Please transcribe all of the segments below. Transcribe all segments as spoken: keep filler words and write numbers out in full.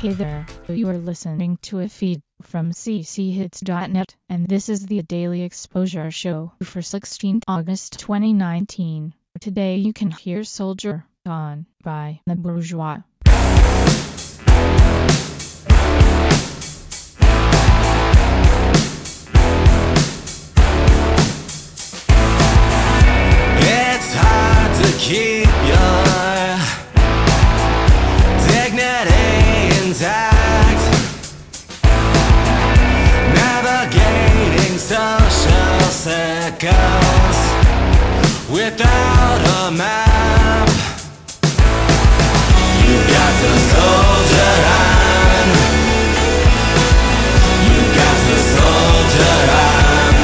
Hey there, you are listening to a feed from c c hits dot net, and this is the Daily Exposure Show for sixteenth August twenty nineteen. Today you can hear Soldier On by The Bourgeois. It's hard to keep your dignity intact, navigating social circles without a map. You got to soldier on. You got to soldier on.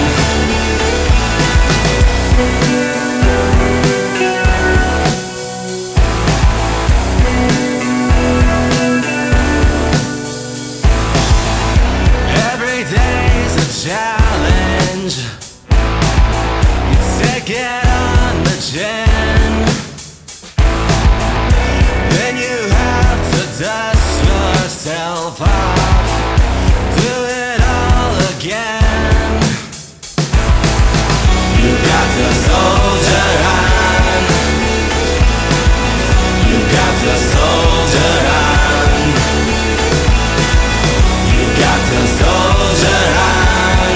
Every day's a challenge. You take it on the chin, then you have to dust yourself off, do it all again. You got to soldier on. You got to soldier on. You got to soldier on.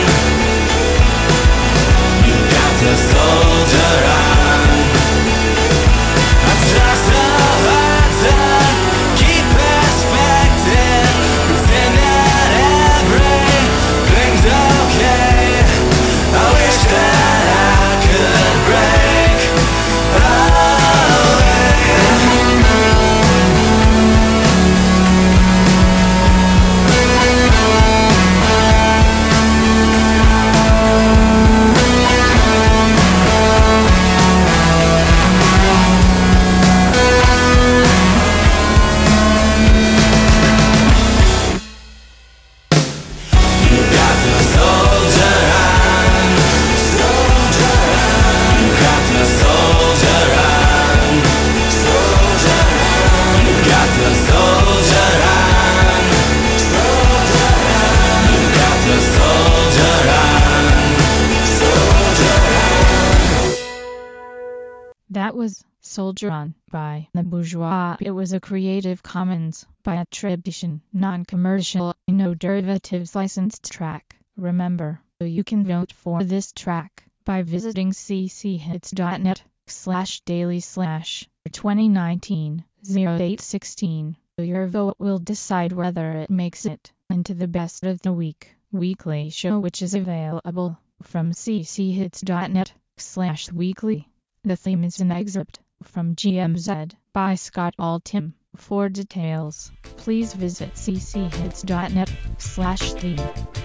You got to soldier on. I try so hard to keep perspective, pretend that everything's okay. I wish that I could break away. You got to soldier on. Soldier on. You got to soldier on. Soldier on. You got to soldier on. Soldier on. You got to soldier on. Soldier on. That was Soldier On by The Bourgeois. It was a Creative Commons by attribution, non-commercial, no derivatives licensed track. Remember, you can vote for this track by visiting c c hits dot net slash daily slash twenty nineteen oh eight sixteen. Your vote will decide whether it makes it into the best of the week weekly show, which is available from c c hits dot net slash weekly. The theme is an excerpt from G M Z by Scott Altham. For details, please visit c c hits dot net slash theme.